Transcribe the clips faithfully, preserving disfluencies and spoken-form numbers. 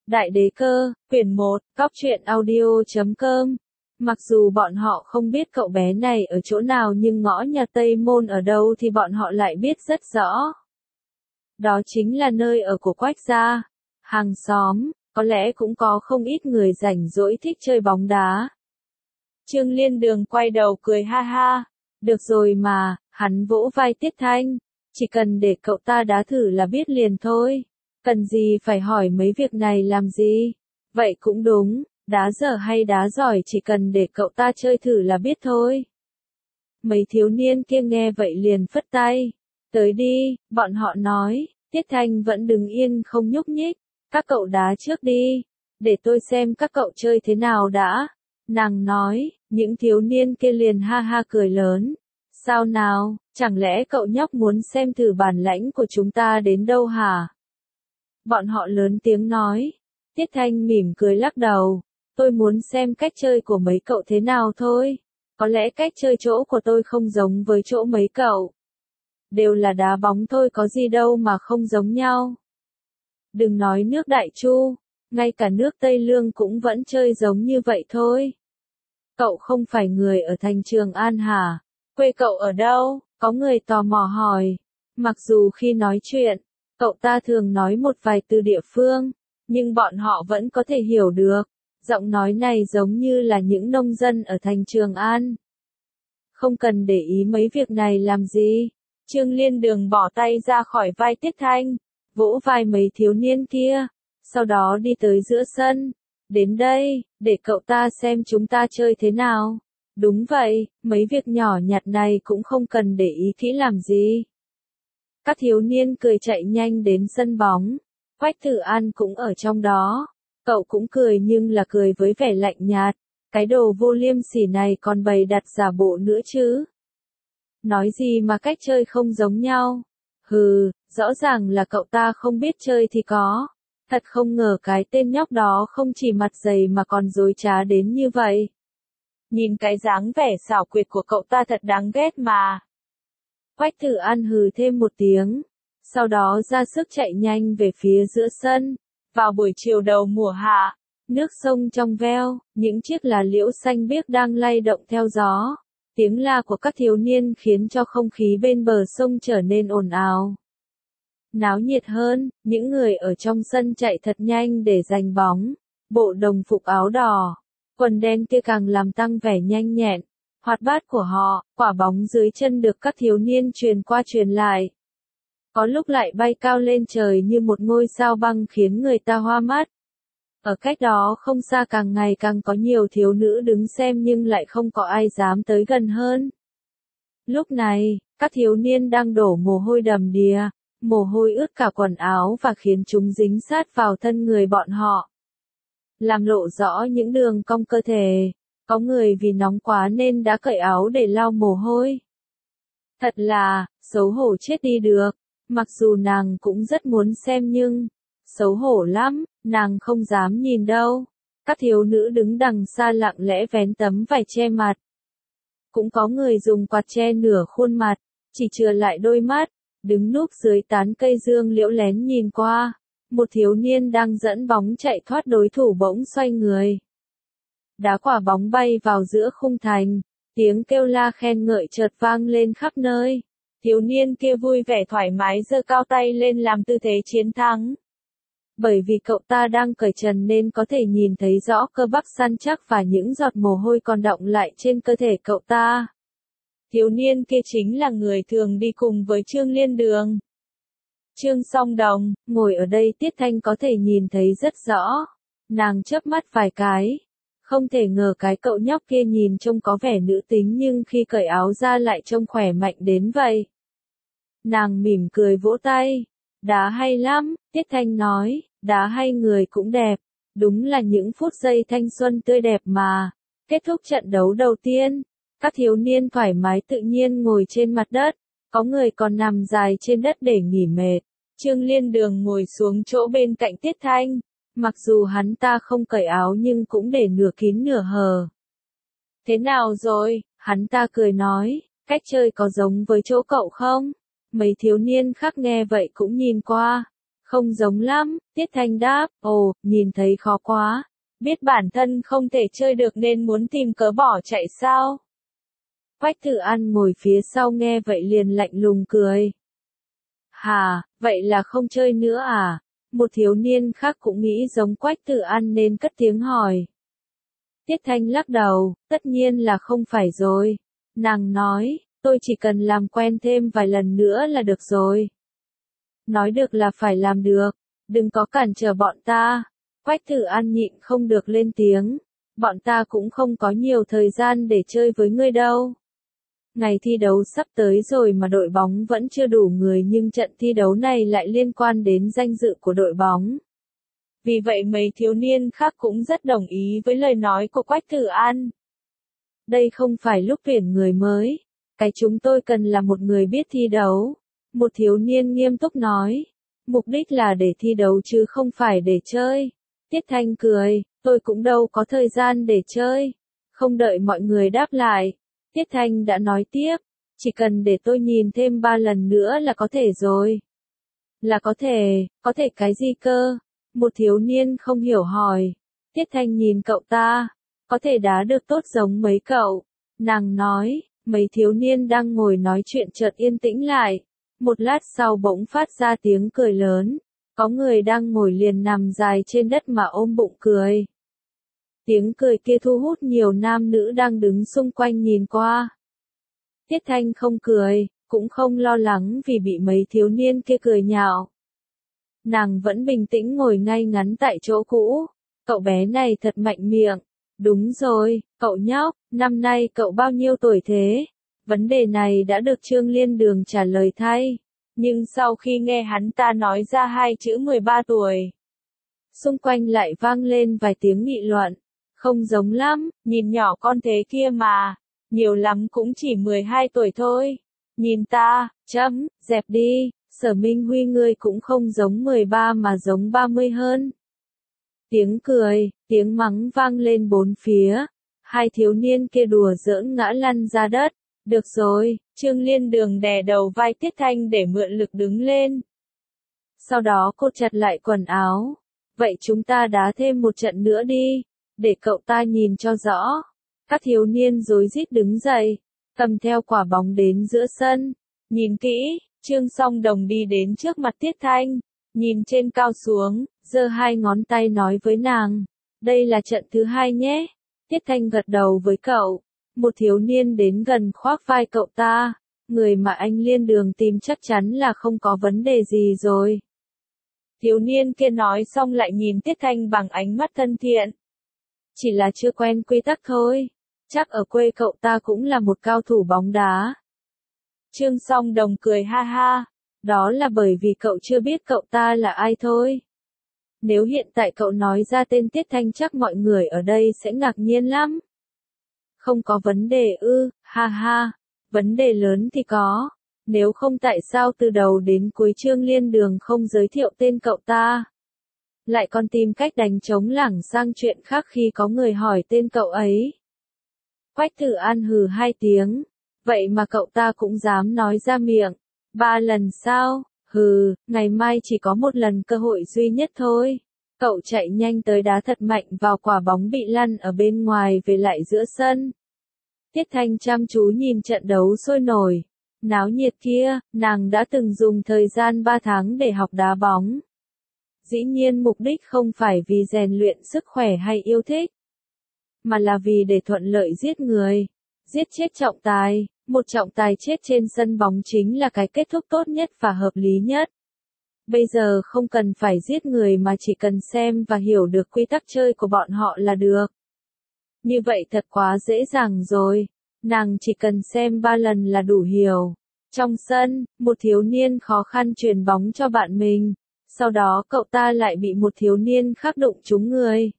Đại đế cơ, quyển một, góc truyện audio chấm com. Mặc dù bọn họ không biết cậu bé này ở chỗ nào nhưng ngõ nhà Tây Môn ở đâu thì bọn họ lại biết rất rõ. Đó chính là nơi ở của Quách gia. Hàng xóm, có lẽ cũng có không ít người rảnh rỗi thích chơi bóng đá. Trương Liên Đường quay đầu cười ha ha. Được rồi mà, hắn vỗ vai Tiết Thanh. Chỉ cần để cậu ta đá thử là biết liền thôi. Cần gì phải hỏi mấy việc này làm gì? Vậy cũng đúng, đá dở hay đá giỏi chỉ cần để cậu ta chơi thử là biết thôi. Mấy thiếu niên kia nghe vậy liền phất tay. Tới đi, bọn họ nói. Tiết Thanh vẫn đứng yên không nhúc nhích. Các cậu đá trước đi. Để tôi xem các cậu chơi thế nào đã. Nàng nói, những thiếu niên kia liền ha ha cười lớn. Sao nào, chẳng lẽ cậu nhóc muốn xem thử bản lãnh của chúng ta đến đâu hả? Bọn họ lớn tiếng nói. Tiết Thanh mỉm cười lắc đầu. Tôi muốn xem cách chơi của mấy cậu thế nào thôi. Có lẽ cách chơi chỗ của tôi không giống với chỗ mấy cậu. Đều là đá bóng thôi có gì đâu mà không giống nhau. Đừng nói nước Đại Chu, ngay cả nước Tây Lương cũng vẫn chơi giống như vậy thôi. Cậu không phải người ở thành Trường An hả? Quê cậu ở đâu? Có người tò mò hỏi. Mặc dù khi nói chuyện, cậu ta thường nói một vài từ địa phương, nhưng bọn họ vẫn có thể hiểu được. Giọng nói này giống như là những nông dân ở thành Trường An. Không cần để ý mấy việc này làm gì. Trương Liên Đường bỏ tay ra khỏi vai Tiết Thanh, vỗ vai mấy thiếu niên kia, sau đó đi tới giữa sân. Đến đây, để cậu ta xem chúng ta chơi thế nào. Đúng vậy, mấy việc nhỏ nhặt này cũng không cần để ý kỹ làm gì. Các thiếu niên cười chạy nhanh đến sân bóng. Quách Tử An cũng ở trong đó. Cậu cũng cười nhưng là cười với vẻ lạnh nhạt. Cái đồ vô liêm sỉ này còn bày đặt giả bộ nữa chứ. Nói gì mà cách chơi không giống nhau. Hừ, rõ ràng là cậu ta không biết chơi thì có. Thật không ngờ cái tên nhóc đó không chỉ mặt dày mà còn dối trá đến như vậy. Nhìn cái dáng vẻ xảo quyệt của cậu ta thật đáng ghét mà. Quách Tử An hừ thêm một tiếng. Sau đó ra sức chạy nhanh về phía giữa sân. Vào buổi chiều đầu mùa hạ, nước sông trong veo, những chiếc lá liễu xanh biếc đang lay động theo gió. Tiếng la của các thiếu niên khiến cho không khí bên bờ sông trở nên ồn ào. Náo nhiệt hơn, những người ở trong sân chạy thật nhanh để giành bóng. Bộ đồng phục áo đỏ, quần đen kia càng làm tăng vẻ nhanh nhẹn, hoạt bát của họ. Quả bóng dưới chân được các thiếu niên truyền qua truyền lại. Có lúc lại bay cao lên trời như một ngôi sao băng khiến người ta hoa mắt. Ở cách đó không xa càng ngày càng có nhiều thiếu nữ đứng xem nhưng lại không có ai dám tới gần hơn. Lúc này, các thiếu niên đang đổ mồ hôi đầm đìa, mồ hôi ướt cả quần áo và khiến chúng dính sát vào thân người bọn họ. Làm lộ rõ những đường cong cơ thể. Có người vì nóng quá nên đã cởi áo để lau mồ hôi. Thật là, xấu hổ chết đi được. Mặc dù nàng cũng rất muốn xem nhưng, xấu hổ lắm, nàng không dám nhìn đâu. Các thiếu nữ đứng đằng xa lặng lẽ vén tấm vải che mặt. Cũng có người dùng quạt che nửa khuôn mặt, chỉ chừa lại đôi mắt, đứng núp dưới tán cây dương liễu lén nhìn qua. Một thiếu niên đang dẫn bóng chạy thoát đối thủ bỗng xoay người. Đá quả bóng bay vào giữa khung thành, tiếng kêu la khen ngợi chợt vang lên khắp nơi. Thiếu niên kia vui vẻ thoải mái giơ cao tay lên làm tư thế chiến thắng. Bởi vì cậu ta đang cởi trần nên có thể nhìn thấy rõ cơ bắp săn chắc và những giọt mồ hôi còn đọng lại trên cơ thể cậu ta. Thiếu niên kia chính là người thường đi cùng với Trương Liên Đường. Trương Song Đồng, ngồi ở đây Tiết Thanh có thể nhìn thấy rất rõ. Nàng chớp mắt vài cái. Không thể ngờ cái cậu nhóc kia nhìn trông có vẻ nữ tính nhưng khi cởi áo ra lại trông khỏe mạnh đến vậy. Nàng mỉm cười vỗ tay. Đá hay lắm, Tiết Thanh nói, đá hay người cũng đẹp. Đúng là những phút giây thanh xuân tươi đẹp mà. Kết thúc trận đấu đầu tiên, các thiếu niên thoải mái tự nhiên ngồi trên mặt đất. Có người còn nằm dài trên đất để nghỉ mệt. Trương Liên Đường ngồi xuống chỗ bên cạnh Tiết Thanh. Mặc dù hắn ta không cởi áo nhưng cũng để nửa kín nửa hờ. Thế nào rồi? Hắn ta cười nói, cách chơi có giống với chỗ cậu không? Mấy thiếu niên khác nghe vậy cũng nhìn qua. Không giống lắm, Tiết Thanh đáp, ồ, nhìn thấy khó quá. Biết bản thân không thể chơi được nên muốn tìm cớ bỏ chạy sao? Quách Tử An ngồi phía sau nghe vậy liền lạnh lùng cười. Hà, vậy là không chơi nữa à? Một thiếu niên khác cũng nghĩ giống Quách Tử An nên cất tiếng hỏi. Tiết Thanh lắc đầu, tất nhiên là không phải rồi. Nàng nói, tôi chỉ cần làm quen thêm vài lần nữa là được rồi. Nói được là phải làm được, đừng có cản trở bọn ta. Quách Tử An nhịn không được lên tiếng, bọn ta cũng không có nhiều thời gian để chơi với ngươi đâu. Ngày thi đấu sắp tới rồi mà đội bóng vẫn chưa đủ người nhưng trận thi đấu này lại liên quan đến danh dự của đội bóng. Vì vậy mấy thiếu niên khác cũng rất đồng ý với lời nói của Quách Tử An. Đây không phải lúc tuyển người mới, cái chúng tôi cần là một người biết thi đấu. Một thiếu niên nghiêm túc nói, mục đích là để thi đấu chứ không phải để chơi. Tiết Thanh cười, tôi cũng đâu có thời gian để chơi. Không đợi mọi người đáp lại, Tiết Thanh đã nói tiếp, chỉ cần để tôi nhìn thêm ba lần nữa là có thể rồi. Là có thể, có thể cái gì cơ? Một thiếu niên không hiểu hỏi. Tiết Thanh nhìn cậu ta, có thể đá được tốt giống mấy cậu. Nàng nói, mấy thiếu niên đang ngồi nói chuyện chợt yên tĩnh lại. Một lát sau bỗng phát ra tiếng cười lớn. Có người đang ngồi liền nằm dài trên đất mà ôm bụng cười. Tiếng cười kia thu hút nhiều nam nữ đang đứng xung quanh nhìn qua. Tiết Thanh không cười, cũng không lo lắng vì bị mấy thiếu niên kia cười nhạo. Nàng vẫn bình tĩnh ngồi ngay ngắn tại chỗ cũ. Cậu bé này thật mạnh miệng. Đúng rồi, cậu nhóc, năm nay cậu bao nhiêu tuổi thế? Vấn đề này đã được Trương Liên Đường trả lời thay. Nhưng sau khi nghe hắn ta nói ra hai chữ mười ba tuổi, xung quanh lại vang lên vài tiếng nghị luận. Không giống lắm, nhìn nhỏ con thế kia mà, nhiều lắm cũng chỉ mười hai tuổi thôi. Nhìn ta, chấm, dẹp đi, Sở Minh Huy ngươi cũng không giống mười ba mà giống ba mươi hơn. Tiếng cười, tiếng mắng vang lên bốn phía. Hai thiếu niên kia đùa giỡn ngã lăn ra đất. Được rồi, Trương Liên Đường đè đầu vai Tiết Thanh để mượn lực đứng lên. Sau đó cô chặt lại quần áo. Vậy chúng ta đá thêm một trận nữa đi, để cậu ta nhìn cho rõ. Các thiếu niên rối rít đứng dậy, cầm theo quả bóng đến giữa sân. Nhìn kỹ, Trương Song Đồng đi đến trước mặt Tiết Thanh, nhìn trên cao xuống, giơ hai ngón tay nói với nàng. Đây là trận thứ hai nhé. Tiết Thanh gật đầu với cậu. Một thiếu niên đến gần khoác vai cậu ta, người mà anh Liên Đường tìm chắc chắn là không có vấn đề gì rồi. Thiếu niên kia nói xong lại nhìn Tiết Thanh bằng ánh mắt thân thiện. Chỉ là chưa quen quy tắc thôi, chắc ở quê cậu ta cũng là một cao thủ bóng đá. Trương Song Đồng cười ha ha, đó là bởi vì cậu chưa biết cậu ta là ai thôi. Nếu hiện tại cậu nói ra tên Tiết Thanh chắc mọi người ở đây sẽ ngạc nhiên lắm. Không có vấn đề ư, ha ha, vấn đề lớn thì có, nếu không tại sao từ đầu đến cuối Trương Liên Đường không giới thiệu tên cậu ta. Lại còn tìm cách đánh trống lảng sang chuyện khác khi có người hỏi tên cậu ấy. Quách Tử An hừ hai tiếng, vậy mà cậu ta cũng dám nói ra miệng, ba lần sao, hừ, ngày mai chỉ có một lần cơ hội duy nhất thôi. Cậu chạy nhanh tới đá thật mạnh vào quả bóng bị lăn ở bên ngoài về lại giữa sân. Tiết Thanh chăm chú nhìn trận đấu sôi nổi, náo nhiệt kia, nàng đã từng dùng thời gian ba tháng để học đá bóng. Dĩ nhiên mục đích không phải vì rèn luyện sức khỏe hay yêu thích, mà là vì để thuận lợi giết người, giết chết trọng tài. Một trọng tài chết trên sân bóng chính là cái kết thúc tốt nhất và hợp lý nhất. Bây giờ không cần phải giết người mà chỉ cần xem và hiểu được quy tắc chơi của bọn họ là được. Như vậy thật quá dễ dàng rồi, nàng chỉ cần xem ba lần là đủ hiểu. Trong sân, một thiếu niên khó khăn chuyền bóng cho bạn mình, sau đó cậu ta lại bị một thiếu niên khác đụng trúng người.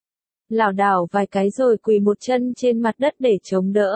Lảo đảo vài cái rồi quỳ một chân trên mặt đất để chống đỡ.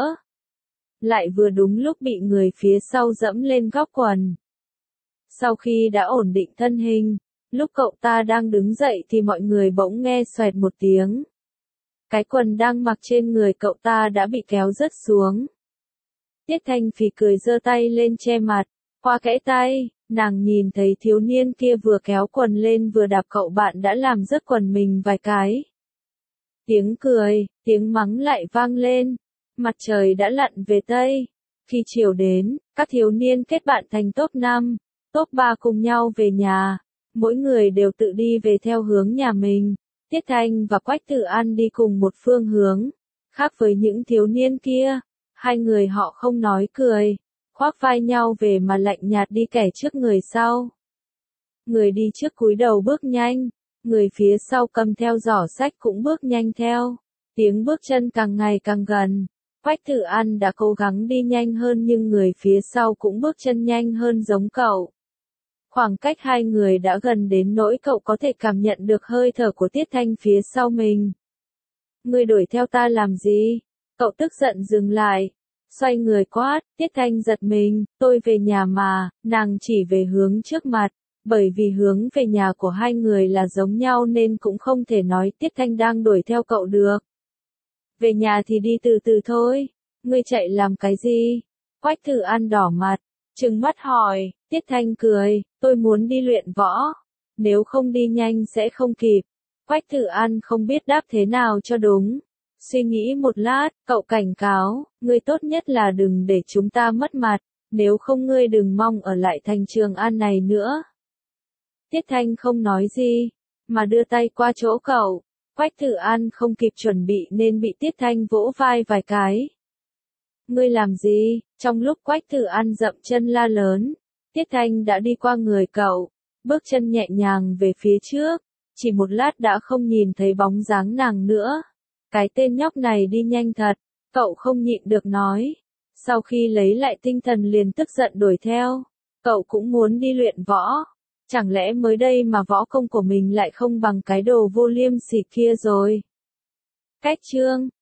Lại vừa đúng lúc bị người phía sau dẫm lên góc quần. Sau khi đã ổn định thân hình, lúc cậu ta đang đứng dậy thì mọi người bỗng nghe xoẹt một tiếng. Cái quần đang mặc trên người cậu ta đã bị kéo rớt xuống. Tiết Thanh phì cười giơ tay lên che mặt, Qua kẽ tay, nàng nhìn thấy thiếu niên kia vừa kéo quần lên vừa đạp cậu bạn đã làm rớt quần mình vài cái. Tiếng cười, tiếng mắng lại vang lên. Mặt trời đã lặn về Tây. Khi chiều đến, các thiếu niên kết bạn thành top năm, top ba cùng nhau về nhà. Mỗi người đều tự đi về theo hướng nhà mình. Tiết Thanh và Quách Tử An đi cùng một phương hướng. Khác với những thiếu niên kia, hai người họ không nói cười, khoác vai nhau về mà lạnh nhạt đi kẻ trước người sau. Người đi trước cúi đầu bước nhanh, người phía sau cầm theo giỏ sách cũng bước nhanh theo. Tiếng bước chân càng ngày càng gần. Quách Tử An đã cố gắng đi nhanh hơn nhưng người phía sau cũng bước chân nhanh hơn giống cậu. Khoảng cách hai người đã gần đến nỗi cậu có thể cảm nhận được hơi thở của Tiết Thanh phía sau mình. Ngươi đuổi theo ta làm gì? Cậu tức giận dừng lại. Xoay người quát, Tiết Thanh giật mình, tôi về nhà mà, nàng chỉ về hướng trước mặt. Bởi vì hướng về nhà của hai người là giống nhau nên cũng không thể nói Tiết Thanh đang đuổi theo cậu được. Về nhà thì đi từ từ thôi, ngươi chạy làm cái gì? Quách Tử An đỏ mặt, trừng mắt hỏi, Tiết Thanh cười, tôi muốn đi luyện võ, nếu không đi nhanh sẽ không kịp. Quách Tử An không biết đáp thế nào cho đúng. Suy nghĩ một lát, cậu cảnh cáo, ngươi tốt nhất là đừng để chúng ta mất mặt, nếu không ngươi đừng mong ở lại thành Trường An này nữa. Tiết Thanh không nói gì, mà đưa tay qua chỗ cậu. Quách Tử An không kịp chuẩn bị nên bị Tiết Thanh vỗ vai vài cái. Ngươi làm gì? Trong lúc Quách Tử An dậm chân la lớn, Tiết Thanh đã đi qua người cậu, bước chân nhẹ nhàng về phía trước, chỉ một lát đã không nhìn thấy bóng dáng nàng nữa. Cái tên nhóc này đi nhanh thật, cậu không nhịn được nói. Sau khi lấy lại tinh thần liền tức giận đuổi theo, cậu cũng muốn đi luyện võ. Chẳng lẽ mới đây mà võ công của mình lại không bằng cái đồ vô liêm sỉ kia rồi? Cách chương